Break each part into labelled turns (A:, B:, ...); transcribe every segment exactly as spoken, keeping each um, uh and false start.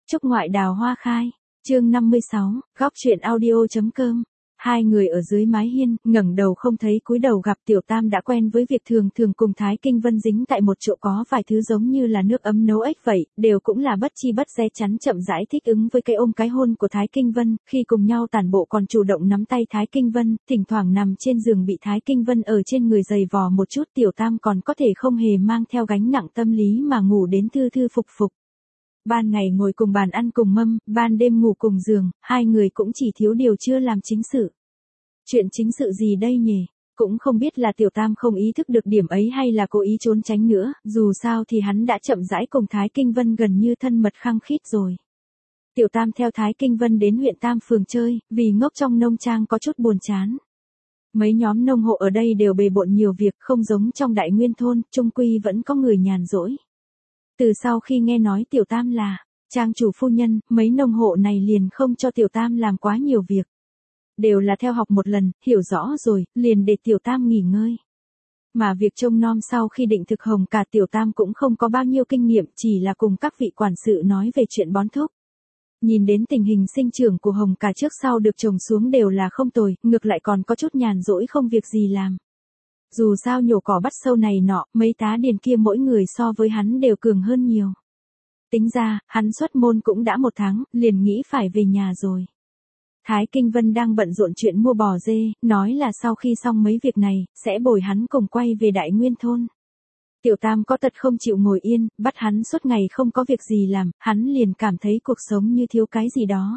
A: Chúc ngoại đào hoa khai. Chương năm mươi sáu, góc truyện audio.com. Hai người ở dưới mái hiên, ngẩng đầu không thấy cúi đầu gặp. Tiểu Tam đã quen với việc thường thường cùng Thái Kinh Vân dính tại một chỗ có vài thứ giống như là nước ấm nấu ếch vậy, đều cũng là bất chi bất giác chắn chậm rãi thích ứng với cái ôm cái hôn của Thái Kinh Vân, khi cùng nhau tản bộ còn chủ động nắm tay Thái Kinh Vân, thỉnh thoảng nằm trên giường bị Thái Kinh Vân ở trên người giày vò một chút. Tiểu Tam còn có thể không hề mang theo gánh nặng tâm lý mà ngủ đến thư thư phục phục. Ban ngày ngồi cùng bàn ăn cùng mâm, ban đêm ngủ cùng giường, hai người cũng chỉ thiếu điều chưa làm chính sự. Chuyện chính sự gì đây nhỉ? Cũng không biết là Tiểu Tam không ý thức được điểm ấy hay là cố ý trốn tránh nữa, dù sao thì hắn đã chậm rãi cùng Thái Kinh Vân gần như thân mật khăng khít rồi. Tiểu Tam theo Thái Kinh Vân đến huyện Tam Phường chơi, vì ngốc trong nông trang có chút buồn chán. Mấy nhóm nông hộ ở đây đều bề bộn nhiều việc, không giống trong Đại Nguyên thôn, chung quy vẫn có người nhàn rỗi. Từ sau khi nghe nói Tiểu Tam là trang chủ phu nhân, mấy nông hộ này liền không cho Tiểu Tam làm quá nhiều việc. Đều là theo học một lần, hiểu rõ rồi, liền để Tiểu Tam nghỉ ngơi. Mà việc trông nom sau khi định thực Hồng cả Tiểu Tam cũng không có bao nhiêu kinh nghiệm, chỉ là cùng các vị quản sự nói về chuyện bón thúc. Nhìn đến tình hình sinh trưởng của Hồng cả trước sau được trồng xuống đều là không tồi, ngược lại còn có chút nhàn rỗi không việc gì làm. Dù sao nhổ cỏ bắt sâu này nọ, mấy tá điền kia mỗi người so với hắn đều cường hơn nhiều. Tính ra, hắn xuất môn cũng đã một tháng, liền nghĩ phải về nhà rồi. Thái Kinh Vân đang bận rộn chuyện mua bò dê, nói là sau khi xong mấy việc này, sẽ bồi hắn cùng quay về Đại Nguyên thôn. Tiểu Tam có tật không chịu ngồi yên, bắt hắn suốt ngày không có việc gì làm, hắn liền cảm thấy cuộc sống như thiếu cái gì đó.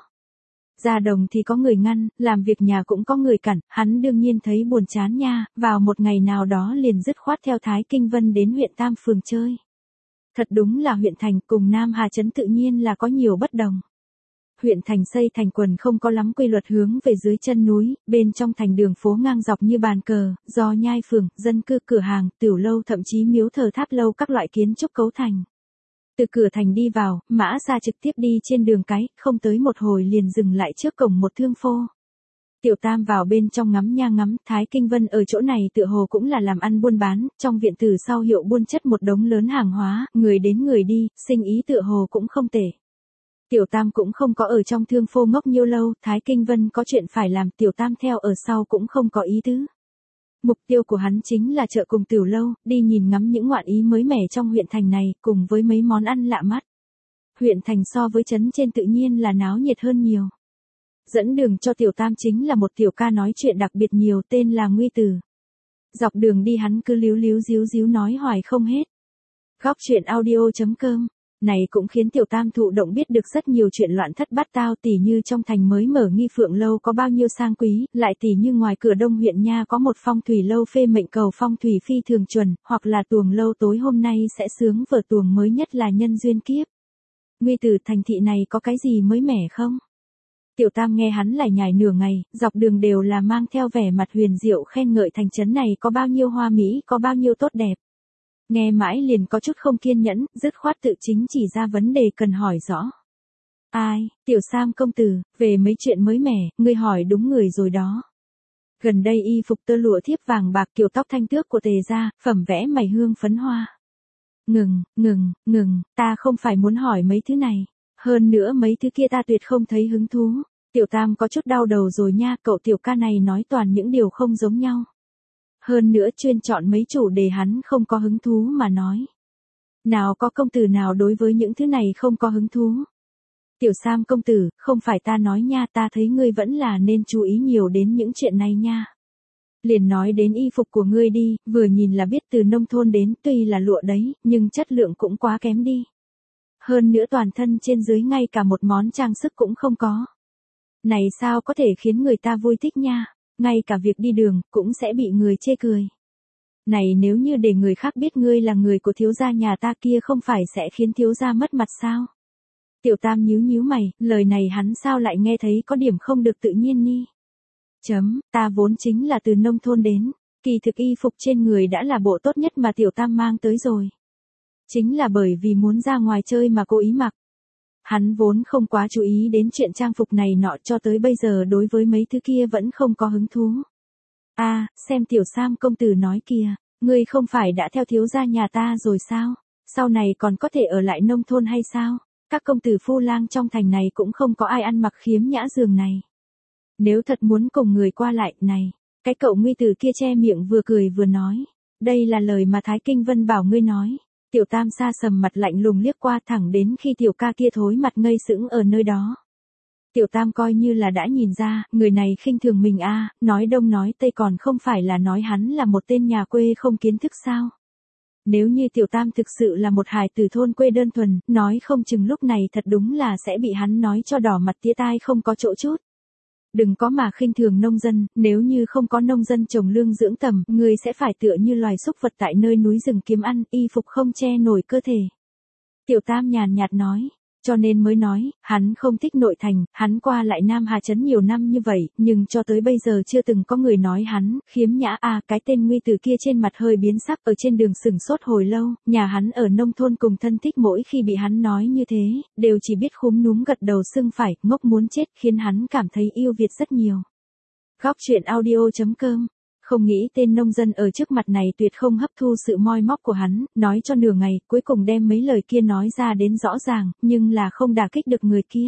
A: Ra đồng thì có người ngăn, làm việc nhà cũng có người cản, hắn đương nhiên thấy buồn chán nha, vào một ngày nào đó liền dứt khoát theo Thái Kinh Vân đến huyện Tam Phường chơi. Thật đúng là huyện thành cùng Nam Hà Trấn tự nhiên là có nhiều bất đồng. Huyện thành xây thành quần không có lắm quy luật hướng về dưới chân núi, bên trong thành đường phố ngang dọc như bàn cờ, do nhai phường, dân cư, cửa hàng, tiểu lâu thậm chí miếu thờ tháp lâu các loại kiến trúc cấu thành. Từ cửa thành đi vào, mã xa trực tiếp đi trên đường cái, không tới một hồi liền dừng lại trước cổng một thương phô. Tiểu Tam vào bên trong ngắm nha ngắm, Thái Kinh Vân ở chỗ này tựa hồ cũng là làm ăn buôn bán, trong viện từ sau hiệu buôn chất một đống lớn hàng hóa, người đến người đi, sinh ý tựa hồ cũng không tệ. Tiểu Tam cũng không có ở trong thương phô ngốc nhiêu lâu, Thái Kinh Vân có chuyện phải làm, Tiểu Tam theo ở sau cũng không có ý tứ. Mục tiêu của hắn chính là chợ cùng tiểu lâu, đi nhìn ngắm những ngoạn ý mới mẻ trong huyện thành này, cùng với mấy món ăn lạ mắt. Huyện thành so với trấn trên tự nhiên là náo nhiệt hơn nhiều. Dẫn đường cho Tiểu Tam chính là một tiểu ca nói chuyện đặc biệt nhiều, tên là Nguy Tử. Dọc đường đi hắn cứ líu líu díu díu nói hoài không hết. Góc truyện audio.com. Này cũng khiến Tiểu Tam thụ động biết được rất nhiều chuyện loạn thất bát tao, tỉ như trong thành mới mở Nghi Phượng lâu có bao nhiêu sang quý, lại tỉ như ngoài cửa Đông huyện nha có một phong thủy lâu phê mệnh cầu phong thủy phi thường chuẩn, hoặc là tuồng lâu tối hôm nay sẽ sướng vở tuồng mới nhất là Nhân duyên kiếp. Nguy Tử, thành thị này có cái gì mới mẻ không? Tiểu Tam nghe hắn lải nhải nửa ngày, dọc đường đều là mang theo vẻ mặt huyền diệu khen ngợi thành trấn này có bao nhiêu hoa mỹ, có bao nhiêu tốt đẹp. Nghe mãi liền có chút không kiên nhẫn, dứt khoát tự chính chỉ ra vấn đề cần hỏi rõ. Ai, Tiểu Sam công tử, về mấy chuyện mới mẻ, ngươi hỏi đúng người rồi đó. Gần đây y phục tơ lụa thiếp vàng bạc kiểu tóc thanh tước của Tề gia, phẩm vẽ mày hương phấn hoa. Ngừng, ngừng, ngừng, ta không phải muốn hỏi mấy thứ này. Hơn nữa mấy thứ kia ta tuyệt không thấy hứng thú. Tiểu Tam có chút đau đầu rồi nha, cậu tiểu ca này nói toàn những điều không giống nhau. Hơn nữa chuyên chọn mấy chủ đề hắn không có hứng thú mà nói. Nào có công tử nào đối với những thứ này không có hứng thú. Tiểu Sam công tử, không phải ta nói nha, ta thấy ngươi vẫn là nên chú ý nhiều đến những chuyện này nha. Liền nói đến y phục của ngươi đi, vừa nhìn là biết từ nông thôn đến, tuy là lụa đấy, nhưng chất lượng cũng quá kém đi. Hơn nữa toàn thân trên dưới ngay cả một món trang sức cũng không có. Này sao có thể khiến người ta vui thích nha, ngay cả việc đi đường cũng sẽ bị người chê cười. Này nếu như để người khác biết ngươi là người của thiếu gia nhà ta kia không phải sẽ khiến thiếu gia mất mặt sao? Tiểu Tam nhíu nhíu mày, lời này hắn sao lại nghe thấy có điểm không được tự nhiên ni. Chấm, ta vốn chính là từ nông thôn đến, kỳ thực y phục trên người đã là bộ tốt nhất mà Tiểu Tam mang tới rồi. Chính là bởi vì muốn ra ngoài chơi mà cố ý mặc. Hắn vốn không quá chú ý đến chuyện trang phục này nọ, cho tới bây giờ đối với mấy thứ kia vẫn không có hứng thú. A, à, xem Tiểu Sam công tử nói kìa, ngươi không phải đã theo thiếu gia nhà ta rồi sao? Sau này còn có thể ở lại nông thôn hay sao? các công tử phu lang trong thành này cũng không có ai ăn mặc khiếm nhã giường này. Nếu thật muốn cùng người qua lại, này, cái cậu nguy tử kia che miệng vừa cười vừa nói. Đây là lời mà Thái Kinh Vân bảo ngươi nói. Tiểu Tam sa sầm mặt lạnh lùng liếc qua thẳng đến khi tiểu ca kia thối mặt ngây sững ở nơi đó. Tiểu Tam coi như là đã nhìn ra, người này khinh thường mình a, à, nói đông nói tây còn không phải là nói hắn là một tên nhà quê không kiến thức sao. Nếu như Tiểu Tam thực sự là một hài tử thôn quê đơn thuần, nói không chừng lúc này thật đúng là sẽ bị hắn nói cho đỏ mặt tía tai không có chỗ chút. Đừng có mà khinh thường nông dân, nếu như không có nông dân trồng lương dưỡng tầm, ngươi sẽ phải tựa như loài súc vật tại nơi núi rừng kiếm ăn, y phục không che nổi cơ thể. Tiểu Tam nhàn nhạt nói, cho nên mới nói, hắn không thích nội thành, hắn qua lại Nam Hà Trấn nhiều năm như vậy, nhưng cho tới bây giờ chưa từng có người nói hắn, khiếm nhã a. Cái tên nguy tử kia trên mặt hơi biến sắc ở trên đường sừng sốt hồi lâu, nhà hắn ở nông thôn cùng thân thích mỗi khi bị hắn nói như thế, đều chỉ biết khúm núm gật đầu sưng phải, ngốc muốn chết, khiến hắn cảm thấy yêu Việt rất nhiều. Góc truyện audio chấm com. Không nghĩ tên nông dân ở trước mặt này tuyệt không hấp thu sự moi móc của hắn, nói cho nửa ngày, cuối cùng đem mấy lời kia nói ra đến rõ ràng, nhưng là không đả kích được người kia.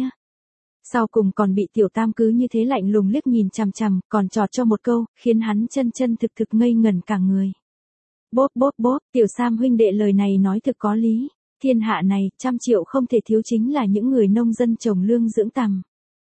A: Sau cùng còn bị Tiểu Tam cứ như thế lạnh lùng liếc nhìn chằm chằm, còn chọt cho một câu, khiến hắn chân chân thực thực ngây ngẩn cả người. Bốp bốp bốp, Tiểu Sam huynh đệ lời này nói thực có lý, thiên hạ này, trăm triệu không thể thiếu chính là những người nông dân trồng lương dưỡng tầm.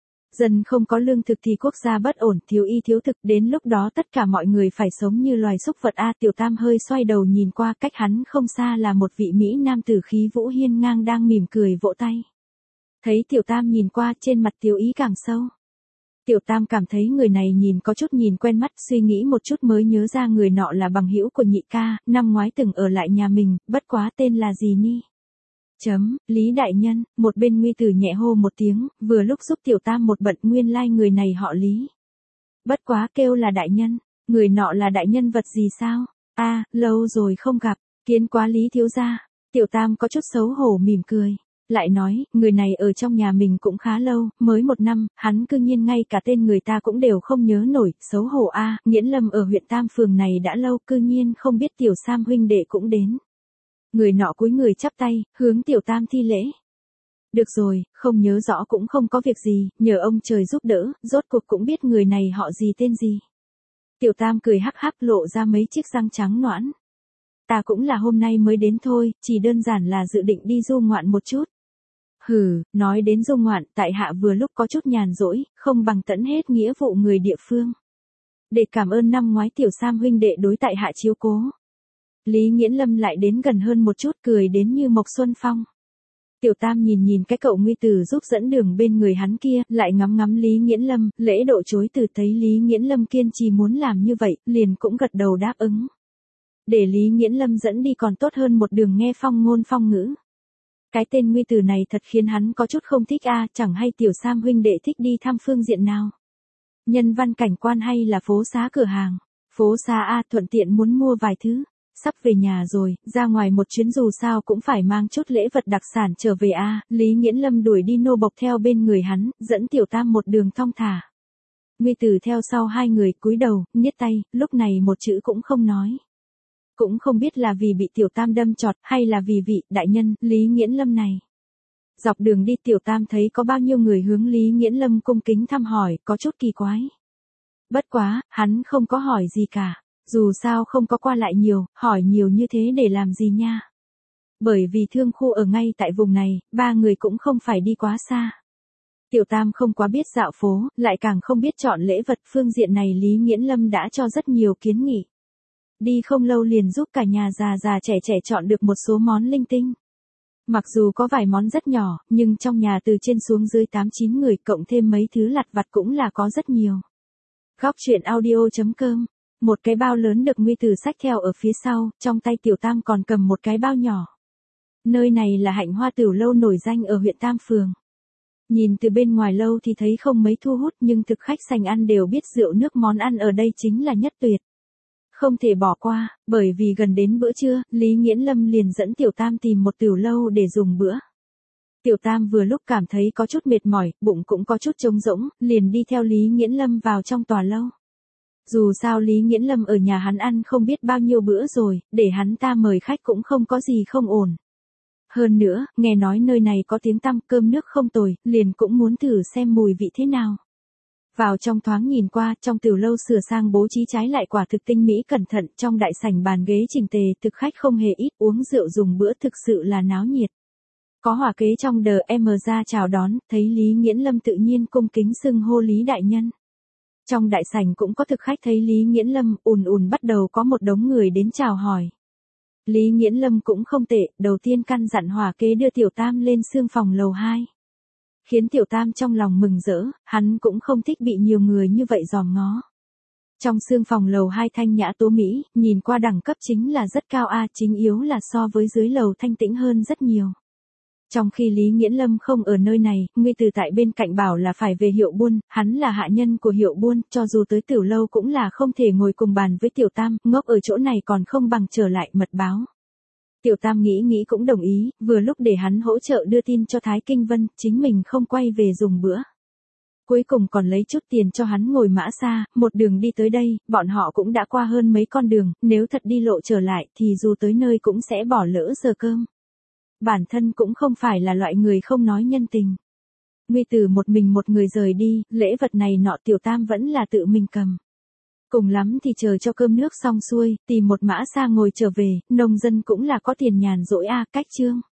A: Dân không có lương thực thì quốc gia bất ổn, thiếu y thiếu thực, đến lúc đó tất cả mọi người phải sống như loài súc vật a. Tiểu Tam hơi xoay đầu nhìn qua, cách hắn không xa là một vị Mỹ nam tử khí vũ hiên ngang đang mỉm cười vỗ tay. Thấy Tiểu Tam nhìn qua, trên mặt Tiểu ý càng sâu. Tiểu Tam cảm thấy người này nhìn có chút nhìn quen mắt, suy nghĩ một chút mới nhớ ra người nọ là bằng hữu của nhị ca, năm ngoái từng ở lại nhà mình, bất quá tên là gì ni? Chấm, Lý đại nhân, một bên nguy tử nhẹ hô một tiếng, vừa lúc giúp Tiểu Tam một bận, nguyên lai like người này họ Lý. Bất quá kêu là đại nhân, người nọ là đại nhân vật gì sao? A, à, lâu rồi không gặp, kiến quá Lý thiếu gia. Tiểu Tam có chút xấu hổ mỉm cười, lại nói, người này ở trong nhà mình cũng khá lâu, mới một năm, hắn cư nhiên ngay cả tên người ta cũng đều không nhớ nổi, xấu hổ a. À, Nghiễn Lâm ở huyện Tam Phường này đã lâu, cư nhiên không biết Tiểu Sam huynh đệ cũng đến. Người nọ cúi người chắp tay, hướng Tiểu Tam thi lễ. Được rồi, không nhớ rõ cũng không có việc gì, nhờ ông trời giúp đỡ, rốt cuộc cũng biết người này họ gì tên gì. Tiểu Tam cười hắc hắc lộ ra mấy chiếc răng trắng nõn. Ta cũng là hôm nay mới đến thôi, chỉ đơn giản là dự định đi du ngoạn một chút. Hừ, nói đến du ngoạn, tại hạ vừa lúc có chút nhàn rỗi, không bằng tận hết nghĩa vụ người địa phương. Để cảm ơn năm ngoái Tiểu Sam huynh đệ đối tại hạ chiếu cố. Lý Nghiễn Lâm lại đến gần hơn một chút, cười đến như Mộc Xuân Phong. Tiểu Tam nhìn nhìn cái cậu nguy tử giúp dẫn đường bên người hắn kia, lại ngắm ngắm Lý Nghiễn Lâm, lễ độ chối từ, thấy Lý Nghiễn Lâm kiên trì muốn làm như vậy, liền cũng gật đầu đáp ứng. Để Lý Nghiễn Lâm dẫn đi còn tốt hơn một đường nghe phong ngôn phong ngữ. Cái tên nguy tử này thật khiến hắn có chút không thích a, à, chẳng hay Tiểu Sam huynh đệ thích đi thăm phương diện nào. Nhân văn cảnh quan hay là phố xá cửa hàng? Phố xá a, à, thuận tiện muốn mua vài thứ. Sắp về nhà rồi, ra ngoài một chuyến dù sao cũng phải mang chút lễ vật đặc sản trở về a. À, Lý Nghiễn Lâm đuổi đi nô bộc theo bên người hắn, dẫn Tiểu Tam một đường thong thả. Nguy tử theo sau hai người, cúi đầu, niết tay, lúc này một chữ cũng không nói. Cũng không biết là vì bị Tiểu Tam đâm chọt, hay là vì vị đại nhân Lý Nghiễn Lâm này. Dọc đường đi Tiểu Tam thấy có bao nhiêu người hướng Lý Nghiễn Lâm cung kính thăm hỏi, có chút kỳ quái. Bất quá, hắn không có hỏi gì cả. Dù sao không có qua lại nhiều, hỏi nhiều như thế để làm gì nha. Bởi vì thương khu ở ngay tại vùng này, ba người cũng không phải đi quá xa. Tiểu Tam không quá biết dạo phố, lại càng không biết chọn lễ vật, phương diện này Lý Nghiễn Lâm đã cho rất nhiều kiến nghị. Đi không lâu liền giúp cả nhà già già trẻ trẻ chọn được một số món linh tinh. Mặc dù có vài món rất nhỏ, nhưng trong nhà từ trên xuống dưới tám chín người cộng thêm mấy thứ lặt vặt cũng là có rất nhiều. Góc truyện audio chấm com. Một cái bao lớn được nguy tử xách theo ở phía sau, trong tay Tiểu Tam còn cầm một cái bao nhỏ. Nơi này là Hạnh Hoa Tửu Lâu nổi danh ở huyện Tam Phường. Nhìn từ bên ngoài lâu thì thấy không mấy thu hút, nhưng thực khách sành ăn đều biết rượu nước món ăn ở đây chính là nhất tuyệt. Không thể bỏ qua, bởi vì gần đến bữa trưa, Lý Nghiễn Lâm liền dẫn Tiểu Tam tìm một tửu lâu để dùng bữa. Tiểu Tam vừa lúc cảm thấy có chút mệt mỏi, bụng cũng có chút trống rỗng, liền đi theo Lý Nghiễn Lâm vào trong tòa lâu. Dù sao Lý Nghiễn Lâm ở nhà hắn ăn không biết bao nhiêu bữa rồi, để hắn ta mời khách cũng không có gì không ổn. Hơn nữa, nghe nói nơi này có tiếng tăm cơm nước không tồi, liền cũng muốn thử xem mùi vị thế nào. Vào trong thoáng nhìn qua, trong tiểu lâu sửa sang bố trí trái lại quả thực tinh mỹ cẩn thận, trong đại sảnh bàn ghế chỉnh tề, thực khách không hề ít, uống rượu dùng bữa thực sự là náo nhiệt. Có hỏa kế trong đờ em ra chào đón, thấy Lý Nghiễn Lâm tự nhiên cung kính xưng hô Lý đại nhân. Trong đại sảnh cũng có thực khách thấy Lý Nghiễn Lâm, ùn ùn bắt đầu có một đống người đến chào hỏi. Lý Nghiễn Lâm cũng không tệ, đầu tiên căn dặn hỏa kế đưa Tiểu Tam lên xương phòng lầu hai. Khiến Tiểu Tam trong lòng mừng rỡ, hắn cũng không thích bị nhiều người như vậy dòm ngó. Trong xương phòng lầu hai thanh nhã tố mỹ, nhìn qua đẳng cấp chính là rất cao a, chính yếu là so với dưới lầu thanh tĩnh hơn rất nhiều. Trong khi Lý Nghiễn Lâm không ở nơi này, Nguy Từ tại bên cạnh bảo là phải về Hiệu Buôn, hắn là hạ nhân của Hiệu Buôn, cho dù tới tiểu lâu cũng là không thể ngồi cùng bàn với Tiểu Tam, ngốc ở chỗ này còn không bằng trở lại mật báo. Tiểu Tam nghĩ nghĩ cũng đồng ý, vừa lúc để hắn hỗ trợ đưa tin cho Thái Kinh Vân, chính mình không quay về dùng bữa. Cuối cùng còn lấy chút tiền cho hắn ngồi mã xa, một đường đi tới đây, bọn họ cũng đã qua hơn mấy con đường, nếu thật đi lộ trở lại thì dù tới nơi cũng sẽ bỏ lỡ giờ cơm. Bản thân cũng không phải là loại người không nói nhân tình. Nguy Từ một mình một người rời đi, lễ vật này nọ Tiểu Tam vẫn là tự mình cầm. Cùng lắm thì chờ cho cơm nước xong xuôi, tìm một mã xa ngồi trở về, nông dân cũng là có tiền nhàn rỗi a, cách chương.